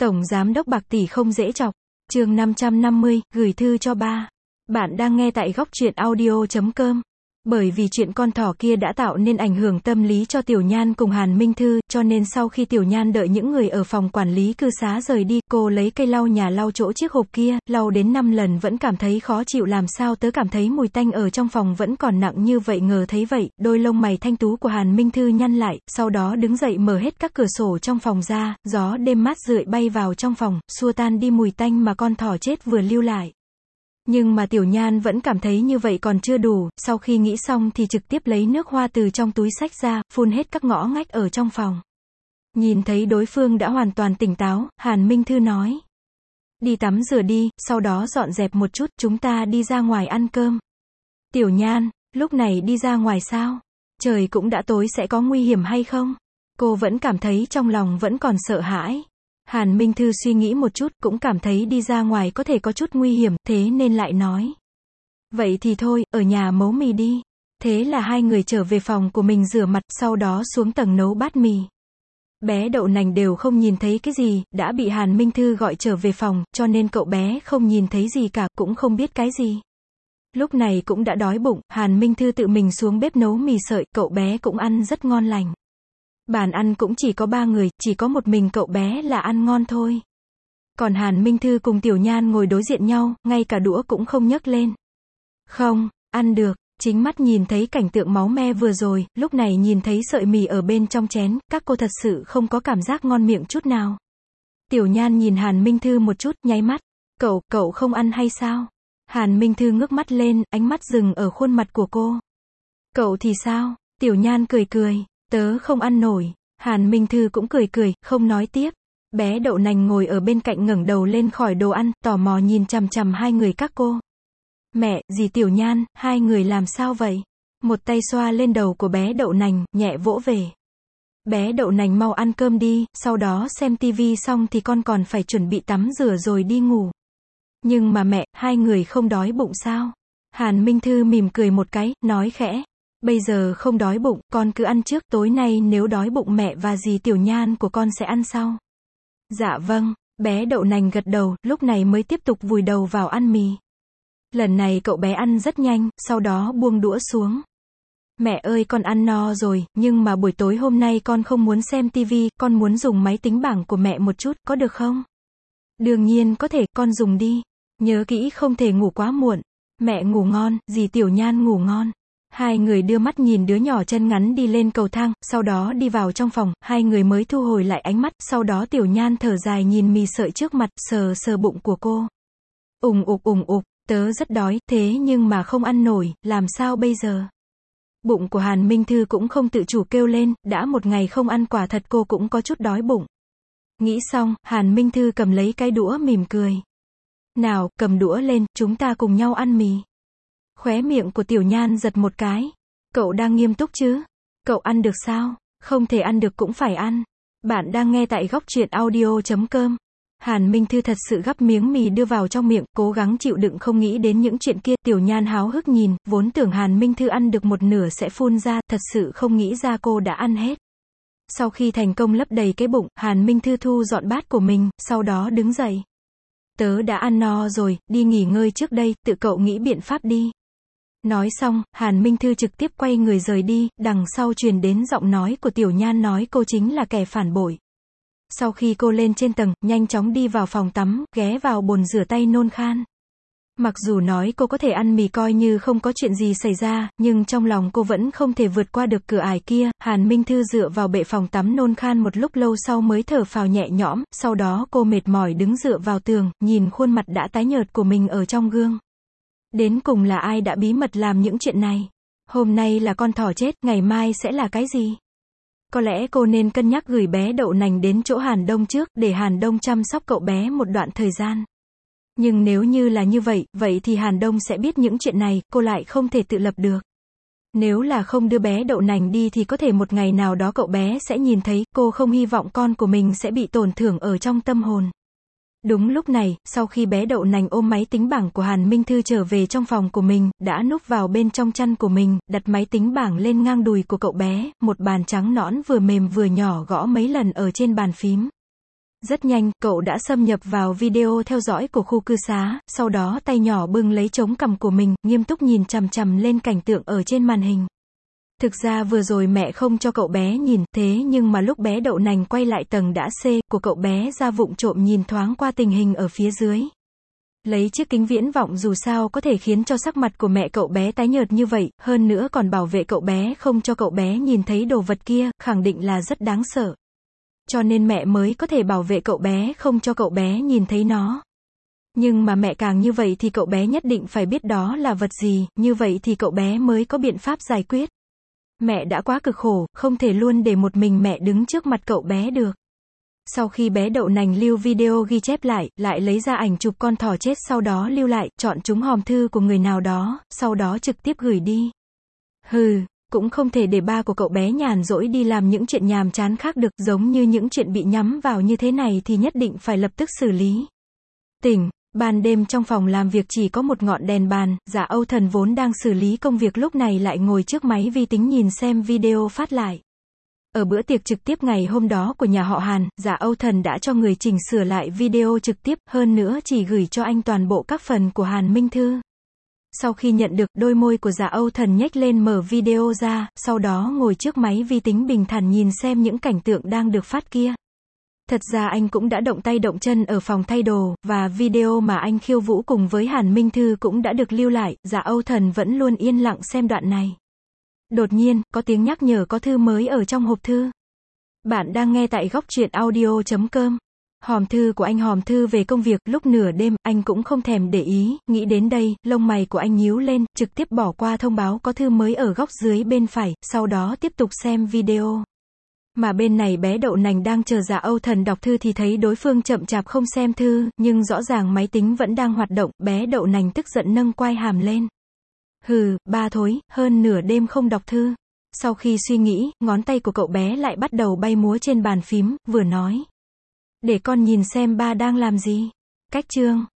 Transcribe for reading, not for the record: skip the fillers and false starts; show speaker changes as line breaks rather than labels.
Tổng giám đốc bạc tỷ không dễ chọc. Chương 550, gửi thư cho ba. Bạn đang nghe tại góc truyện audio.com. Bởi vì chuyện con thỏ kia đã tạo nên ảnh hưởng tâm lý cho Tiểu Nhan cùng Hàn Minh Thư, cho nên sau khi Tiểu Nhan đợi những người ở phòng quản lý cư xá rời đi, cô lấy cây lau nhà lau chỗ chiếc hộp kia, lau đến 5 lần vẫn cảm thấy khó chịu, làm sao tớ cảm thấy mùi tanh ở trong phòng vẫn còn nặng như vậy. Ngờ thấy vậy, đôi lông mày thanh tú của Hàn Minh Thư nhăn lại, sau đó đứng dậy mở hết các cửa sổ trong phòng ra, gió đêm mát rượi bay vào trong phòng, xua tan đi mùi tanh mà con thỏ chết vừa lưu lại. Nhưng mà Tiểu Nhan vẫn cảm thấy như vậy còn chưa đủ, sau khi nghĩ xong thì trực tiếp lấy nước hoa từ trong túi xách ra, phun hết các ngõ ngách ở trong phòng. Nhìn thấy đối phương đã hoàn toàn tỉnh táo, Hàn Minh Thư nói. Đi tắm rửa đi, sau đó dọn dẹp một chút, chúng ta đi ra ngoài ăn cơm. Tiểu Nhan, lúc này đi ra ngoài sao? Trời cũng đã tối, sẽ có nguy hiểm hay không? Cô vẫn cảm thấy trong lòng vẫn còn sợ hãi. Hàn Minh Thư suy nghĩ một chút, cũng cảm thấy đi ra ngoài có thể có chút nguy hiểm, thế nên lại nói. Vậy thì thôi, ở nhà nấu mì đi. Thế là hai người trở về phòng của mình rửa mặt, sau đó xuống tầng nấu bát mì. Bé Đậu Nành đều không nhìn thấy cái gì, đã bị Hàn Minh Thư gọi trở về phòng, cho nên cậu bé không nhìn thấy gì cả, cũng không biết cái gì. Lúc này cũng đã đói bụng, Hàn Minh Thư tự mình xuống bếp nấu mì sợi, cậu bé cũng ăn rất ngon lành. Bàn ăn cũng chỉ có 3 người, chỉ có một mình cậu bé là ăn ngon thôi. Còn Hàn Minh Thư cùng Tiểu Nhan ngồi đối diện nhau, ngay cả đũa cũng không nhấc lên. Không, ăn được, chính mắt nhìn thấy cảnh tượng máu me vừa rồi, lúc này nhìn thấy sợi mì ở bên trong chén, các cô thật sự không có cảm giác ngon miệng chút nào. Tiểu Nhan nhìn Hàn Minh Thư một chút, nháy mắt. Cậu không ăn hay sao? Hàn Minh Thư ngước mắt lên, ánh mắt dừng ở khuôn mặt của cô. Cậu thì sao? Tiểu Nhan cười cười. Tớ không ăn nổi. Hàn Minh Thư cũng cười cười, không nói tiếp. Bé Đậu Nành ngồi ở bên cạnh ngẩng đầu lên khỏi đồ ăn, tò mò nhìn chằm chằm hai người các cô. Mẹ, dì Tiểu Nhan, hai người làm sao vậy? Một tay xoa lên đầu của bé Đậu Nành, nhẹ vỗ về. Bé Đậu Nành mau ăn cơm đi, sau đó xem tivi xong thì con còn phải chuẩn bị tắm rửa rồi đi ngủ. Nhưng mà mẹ, hai người không đói bụng sao? Hàn Minh Thư mỉm cười một cái, nói khẽ. Bây giờ không đói bụng, con cứ ăn trước, tối nay nếu đói bụng mẹ và dì Tiểu Nhan của con sẽ ăn sau. Dạ vâng, bé Đậu Nành gật đầu, lúc này mới tiếp tục vùi đầu vào ăn mì. Lần này cậu bé ăn rất nhanh, sau đó buông đũa xuống. Mẹ ơi, con ăn no rồi, nhưng mà buổi tối hôm nay con không muốn xem tivi, con muốn dùng máy tính bảng của mẹ một chút, có được không? Đương nhiên có thể, con dùng đi. Nhớ kỹ không thể ngủ quá muộn. Mẹ ngủ ngon, dì Tiểu Nhan ngủ ngon. Hai người đưa mắt nhìn đứa nhỏ chân ngắn đi lên cầu thang, sau đó đi vào trong phòng, hai người mới thu hồi lại ánh mắt, sau đó Tiểu Nhan thở dài nhìn mì sợi trước mặt, sờ sờ bụng của cô. Ủng ục, tớ rất đói, thế nhưng mà không ăn nổi, làm sao bây giờ? Bụng của Hàn Minh Thư cũng không tự chủ kêu lên, đã một ngày không ăn quả thật cô cũng có chút đói bụng. Nghĩ xong, Hàn Minh Thư cầm lấy cái đũa mỉm cười. Nào, cầm đũa lên, chúng ta cùng nhau ăn mì. Khóe miệng của Tiểu Nhan giật một cái. Cậu đang nghiêm túc chứ? Cậu ăn được sao? Không thể ăn được cũng phải ăn. Bạn đang nghe tại góc truyện audio.com. Hàn Minh Thư thật sự gắp miếng mì đưa vào trong miệng, cố gắng chịu đựng không nghĩ đến những chuyện kia. Tiểu Nhan háo hức nhìn, vốn tưởng Hàn Minh Thư ăn được một nửa sẽ phun ra, thật sự không nghĩ ra cô đã ăn hết. Sau khi thành công lấp đầy cái bụng, Hàn Minh Thư thu dọn bát của mình, sau đó đứng dậy. Tớ đã ăn no rồi, đi nghỉ ngơi trước đây, tự cậu nghĩ biện pháp đi. Nói xong, Hàn Minh Thư trực tiếp quay người rời đi, đằng sau truyền đến giọng nói của Tiểu Nhan nói cô chính là kẻ phản bội. Sau khi cô lên trên tầng, nhanh chóng đi vào phòng tắm, ghé vào bồn rửa tay nôn khan. Mặc dù nói cô có thể ăn mì coi như không có chuyện gì xảy ra, nhưng trong lòng cô vẫn không thể vượt qua được cửa ải kia. Hàn Minh Thư dựa vào bệ phòng tắm nôn khan một lúc lâu sau mới thở phào nhẹ nhõm, sau đó cô mệt mỏi đứng dựa vào tường, nhìn khuôn mặt đã tái nhợt của mình ở trong gương. Đến cùng là ai đã bí mật làm những chuyện này? Hôm nay là con thỏ chết, ngày mai sẽ là cái gì? Có lẽ cô nên cân nhắc gửi bé Đậu Nành đến chỗ Hàn Đông trước, để Hàn Đông chăm sóc cậu bé một đoạn thời gian. Nhưng nếu như là như vậy, vậy thì Hàn Đông sẽ biết những chuyện này, cô lại không thể tự lập được. Nếu là không đưa bé Đậu Nành đi thì có thể một ngày nào đó cậu bé sẽ nhìn thấy, cô không hy vọng con của mình sẽ bị tổn thương ở trong tâm hồn. Đúng lúc này, sau khi bé Đậu Nành ôm máy tính bảng của Hàn Minh Thư trở về trong phòng của mình, đã núp vào bên trong chăn của mình, đặt máy tính bảng lên ngang đùi của cậu bé, một bàn trắng nõn vừa mềm vừa nhỏ gõ mấy lần ở trên bàn phím. Rất nhanh, cậu đã xâm nhập vào video theo dõi của khu cư xá, sau đó tay nhỏ bưng lấy chống cằm của mình, nghiêm túc nhìn chằm chằm lên cảnh tượng ở trên màn hình. Thực ra vừa rồi mẹ không cho cậu bé nhìn, thế nhưng mà lúc bé đậu nành quay lại tầng đã C của cậu bé ra vụng trộm nhìn thoáng qua tình hình ở phía dưới. Lấy chiếc kính viễn vọng dù sao có thể khiến cho sắc mặt của mẹ cậu bé tái nhợt như vậy, hơn nữa còn bảo vệ cậu bé không cho cậu bé nhìn thấy đồ vật kia, khẳng định là rất đáng sợ. Cho nên mẹ mới có thể bảo vệ cậu bé không cho cậu bé nhìn thấy nó. Nhưng mà mẹ càng như vậy thì cậu bé nhất định phải biết đó là vật gì, như vậy thì cậu bé mới có biện pháp giải quyết. Mẹ đã quá cực khổ, không thể luôn để một mình mẹ đứng trước mặt cậu bé được. Sau khi bé đậu nành lưu video ghi chép lại lấy ra ảnh chụp con thỏ chết sau đó lưu lại, chọn trúng hòm thư của người nào đó, sau đó trực tiếp gửi đi. Cũng không thể để ba của cậu bé nhàn rỗi đi làm những chuyện nhàm chán khác được, giống như những chuyện bị nhắm vào như thế này thì nhất định phải lập tức xử lý. Ban đêm trong phòng làm việc chỉ có một ngọn đèn bàn, Dạ Âu Thần vốn đang xử lý công việc lúc này lại ngồi trước máy vi tính nhìn xem video phát lại. Ở bữa tiệc trực tiếp ngày hôm đó của nhà họ Hàn, Dạ Âu Thần đã cho người chỉnh sửa lại video trực tiếp, hơn nữa chỉ gửi cho anh toàn bộ các phần của Hàn Minh Thư. Sau khi nhận được, đôi môi của Dạ Âu Thần nhếch lên mở video ra, sau đó ngồi trước máy vi tính bình thản nhìn xem những cảnh tượng đang được phát kia. Thật ra anh cũng đã động tay động chân ở phòng thay đồ, và video mà anh khiêu vũ cùng với Hàn Minh Thư cũng đã được lưu lại, Dạ Âu Thần vẫn luôn yên lặng xem đoạn này. Đột nhiên, có tiếng nhắc nhở có thư mới ở trong hộp thư. Bạn đang nghe tại góc truyện audio.com. Hòm thư của anh, hòm thư về công việc, lúc nửa đêm, anh cũng không thèm để ý, nghĩ đến đây, lông mày của anh nhíu lên, trực tiếp bỏ qua thông báo có thư mới ở góc dưới bên phải, sau đó tiếp tục xem video. Mà bên này bé đậu nành đang chờ Dạ Âu Thần đọc thư thì thấy đối phương chậm chạp không xem thư, nhưng rõ ràng máy tính vẫn đang hoạt động, bé đậu nành tức giận nâng quai hàm lên. Ba thối, hơn nửa đêm không đọc thư. Sau khi suy nghĩ, ngón tay của cậu bé lại bắt đầu bay múa trên bàn phím, vừa nói. Để con nhìn xem ba đang làm gì. Cách chương.